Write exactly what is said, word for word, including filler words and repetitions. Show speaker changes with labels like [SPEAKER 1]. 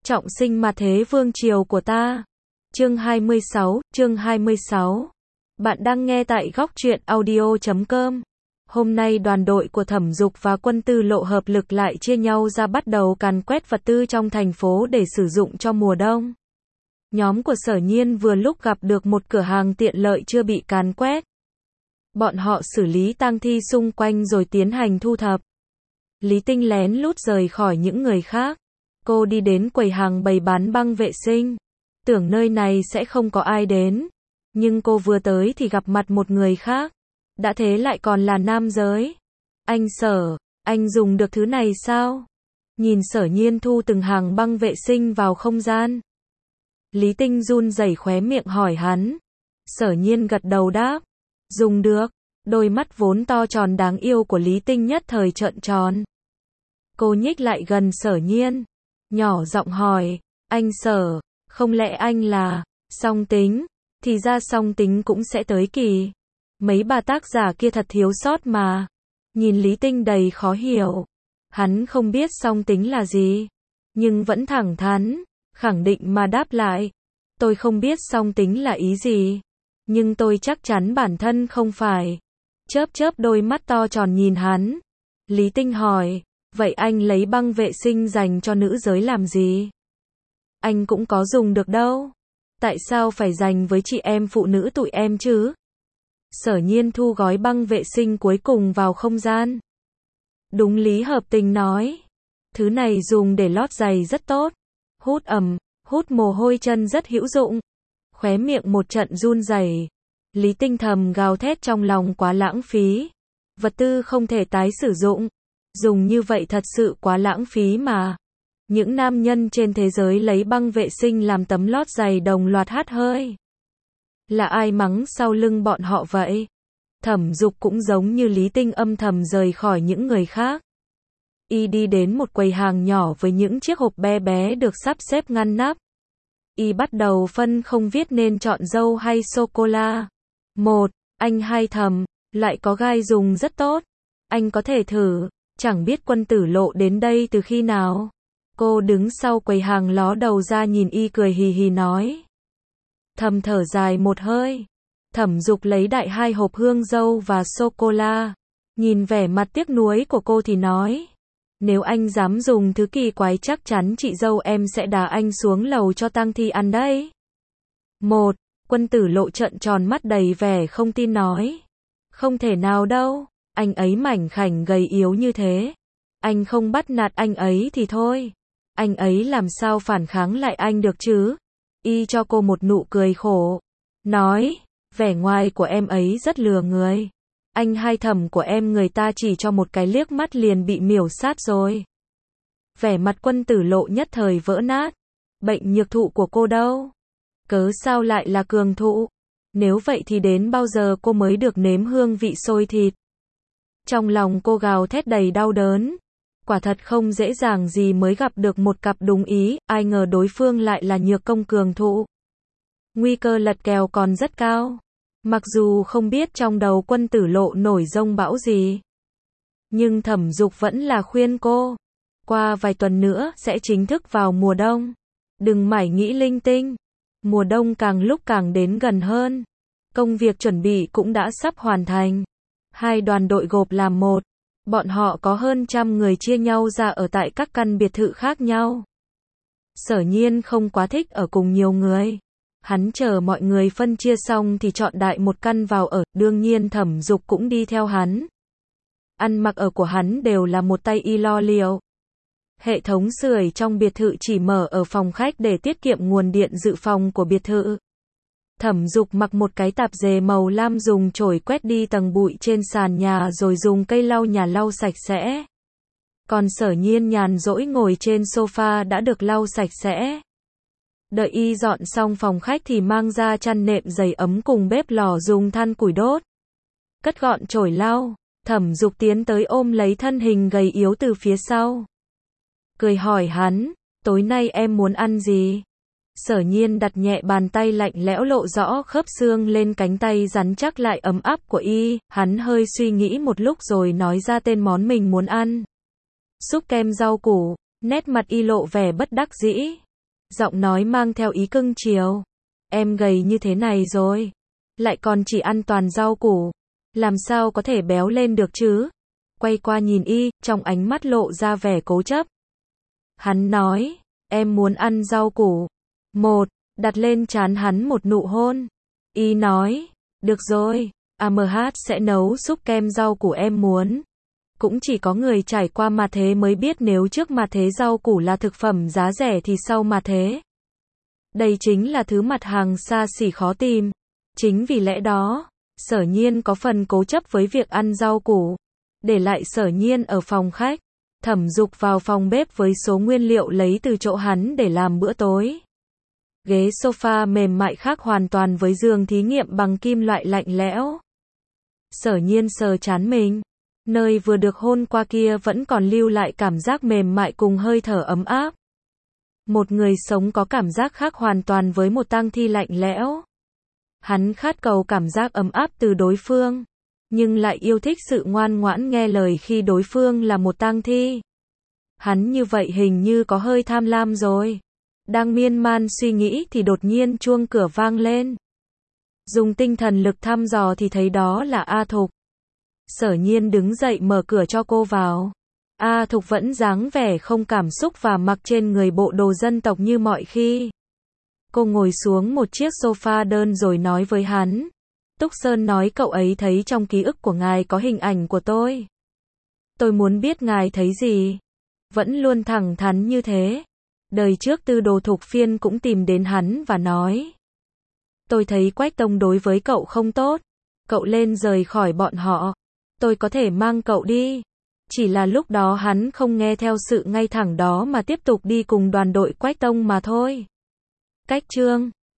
[SPEAKER 1] trọng sinh mà thế vương triều của ta. Chương hai mươi sáu, chương hai mươi sáu. Bạn đang nghe tại góc truyện audio chấm com. Hôm nay đoàn đội của Thẩm Dục và Quân Tư Lộ hợp lực lại chia nhau ra bắt đầu càn quét vật tư trong thành phố để sử dụng cho mùa đông. Nhóm của Sở Nhiên vừa lúc gặp được một cửa hàng tiện lợi chưa bị càn quét. Bọn họ xử lý tang thi xung quanh rồi tiến hành thu thập. Lý Tinh lén lút rời khỏi những người khác. Cô đi đến quầy hàng bày bán băng vệ sinh. Tưởng nơi này sẽ không có ai đến. Nhưng cô vừa tới thì gặp mặt một người khác. Đã thế lại còn là nam giới. Anh Sở, anh dùng được thứ này sao? Nhìn Sở Nhiên thu từng hàng băng vệ sinh vào không gian. Lý Tinh run rẩy khóe miệng hỏi hắn. Sở Nhiên gật đầu đáp. Dùng được. Đôi mắt vốn to tròn đáng yêu của Lý Tinh nhất thời trợn tròn. Cô nhích lại gần Sở Nhiên. Nhỏ giọng hỏi. Anh Sở, không lẽ anh là song tính? Thì ra song tính cũng sẽ tới kỳ. Mấy bà tác giả kia thật thiếu sót mà. Nhìn Lý Tinh đầy khó hiểu. Hắn không biết song tính là gì. Nhưng vẫn thẳng thắn, khẳng định mà đáp lại. Tôi không biết song tính là ý gì. Nhưng tôi chắc chắn bản thân không phải. Chớp chớp đôi mắt to tròn nhìn hắn. Lý Tinh hỏi. Vậy anh lấy băng vệ sinh dành cho nữ giới làm gì? Anh cũng có dùng được đâu. Tại sao phải dành với chị em phụ nữ tụi em chứ? Sở Nhiên thu gói băng vệ sinh cuối cùng vào không gian. Đúng lý hợp tình nói. Thứ này dùng để lót giày rất tốt. Hút ẩm, hút mồ hôi chân rất hữu dụng. Khóe miệng một trận run rẩy. Lý Tinh thầm gào thét trong lòng quá lãng phí. Vật tư không thể tái sử dụng. Dùng như vậy thật sự quá lãng phí mà. Những nam nhân trên thế giới lấy băng vệ sinh làm tấm lót giày đồng loạt hắt hơi. Là ai mắng sau lưng bọn họ vậy? Thẩm Dục cũng giống như Lý Tinh âm thầm rời khỏi những người khác. Y đi đến một quầy hàng nhỏ với những chiếc hộp bé bé được sắp xếp ngăn nắp. Y bắt đầu phân không viết nên chọn dâu hay sô-cô-la. Một, anh hay Thẩm, lại có gai dùng rất tốt. Anh có thể thử, chẳng biết Quân Tử Lộ đến đây từ khi nào. Cô đứng sau quầy hàng ló đầu ra nhìn y cười hì hì nói. Thầm thở dài một hơi. Thẩm Dục lấy đại hai hộp hương dâu và sô-cô-la. Nhìn vẻ mặt tiếc nuối của cô thì nói. Nếu anh dám dùng thứ kỳ quái chắc chắn chị dâu em sẽ đá anh xuống lầu cho tang thi ăn đấy. Một, Quân Tử Lộ trợn tròn mắt đầy vẻ không tin nói. Không thể nào đâu, anh ấy mảnh khảnh gầy yếu như thế. Anh không bắt nạt anh ấy thì thôi. Anh ấy làm sao phản kháng lại anh được chứ? Y cho cô một nụ cười khổ. Nói, vẻ ngoài của em ấy rất lừa người. Anh hai Thẩm của em người ta chỉ cho một cái liếc mắt liền bị miểu sát rồi. Vẻ mặt Quân Tử Lộ nhất thời vỡ nát. Bệnh nhược thụ của cô đâu? Cớ sao lại là cường thụ? Nếu vậy thì đến bao giờ cô mới được nếm hương vị xôi thịt? Trong lòng cô gào thét đầy đau đớn. Quả thật không dễ dàng gì mới gặp được một cặp đúng ý, ai ngờ đối phương lại là nhược công cường thụ. Nguy cơ lật kèo còn rất cao. Mặc dù không biết trong đầu Quân Tử Lộ nổi giông bão gì. Nhưng Thẩm Dục vẫn là khuyên cô. Qua vài tuần nữa sẽ chính thức vào mùa đông. Đừng mải nghĩ linh tinh. Mùa đông càng lúc càng đến gần hơn. Công việc chuẩn bị cũng đã sắp hoàn thành. Hai đoàn đội gộp làm một. Bọn họ có hơn trăm người chia nhau ra ở tại các căn biệt thự khác nhau. Sở Nhiên không quá thích ở cùng nhiều người. Hắn chờ mọi người phân chia xong thì chọn đại một căn vào ở, đương nhiên Thẩm Dục cũng đi theo hắn. Ăn mặc ở của hắn đều là một tay y lo liệu. Hệ thống sưởi trong biệt thự chỉ mở ở phòng khách để tiết kiệm nguồn điện dự phòng của biệt thự. Thẩm Dục mặc một cái tạp dề màu lam dùng chổi quét đi tầng bụi trên sàn nhà rồi dùng cây lau nhà lau sạch sẽ. Còn Sở Nhiên nhàn rỗi ngồi trên sofa đã được lau sạch sẽ. Đợi y dọn xong phòng khách thì mang ra chăn nệm giày ấm cùng bếp lò dùng than củi đốt. Cất gọn chổi lau, Thẩm Dục tiến tới ôm lấy thân hình gầy yếu từ phía sau. Cười hỏi hắn, tối nay em muốn ăn gì? Sở Nhiên đặt nhẹ bàn tay lạnh lẽo lộ rõ khớp xương lên cánh tay rắn chắc lại ấm áp của y, hắn hơi suy nghĩ một lúc rồi nói ra tên món mình muốn ăn. Súp kem rau củ, nét mặt y lộ vẻ bất đắc dĩ. Giọng nói mang theo ý cưng chiều. Em gầy như thế này rồi. Lại còn chỉ ăn toàn rau củ. Làm sao có thể béo lên được chứ? Quay qua nhìn y, trong ánh mắt lộ ra vẻ cố chấp. Hắn nói, em muốn ăn rau củ. Một, đặt lên trán hắn một nụ hôn. Y nói, được rồi, a em hát sẽ nấu súp kem rau củ em muốn. Cũng chỉ có người trải qua mà thế mới biết nếu trước mà thế rau củ là thực phẩm giá rẻ thì sau mà thế. Đây chính là thứ mặt hàng xa xỉ khó tìm. Chính vì lẽ đó, Sở Nhiên có phần cố chấp với việc ăn rau củ. Để lại Sở Nhiên ở phòng khách, Thẩm Dục vào phòng bếp với số nguyên liệu lấy từ chỗ hắn để làm bữa tối. Ghế sofa mềm mại khác hoàn toàn với giường thí nghiệm bằng kim loại lạnh lẽo. Sở Nhiên sờ trán mình. Nơi vừa được hôn qua kia vẫn còn lưu lại cảm giác mềm mại cùng hơi thở ấm áp. Một người sống có cảm giác khác hoàn toàn với một tang thi lạnh lẽo. Hắn khát cầu cảm giác ấm áp từ đối phương, nhưng lại yêu thích sự ngoan ngoãn nghe lời khi đối phương là một tang thi. Hắn như vậy hình như có hơi tham lam rồi. Đang miên man suy nghĩ thì đột nhiên chuông cửa vang lên. Dùng tinh thần lực thăm dò thì thấy đó là A Thục. Sở Nhiên đứng dậy mở cửa cho cô vào. A Thục vẫn dáng vẻ không cảm xúc và mặc trên người bộ đồ dân tộc như mọi khi. Cô ngồi xuống một chiếc sofa đơn rồi nói với hắn. Túc Sơn nói cậu ấy thấy trong ký ức của ngài có hình ảnh của tôi. Tôi muốn biết ngài thấy gì. Vẫn luôn thẳng thắn như thế. Đời trước Tư Đồ Thục Phiên cũng tìm đến hắn và nói. Tôi thấy Quách Tông đối với cậu không tốt. Cậu lên rời khỏi bọn họ. Tôi có thể mang cậu đi. Chỉ là lúc đó hắn không nghe theo sự ngay thẳng đó mà tiếp tục đi cùng đoàn đội Quách Tông mà thôi. Cách chương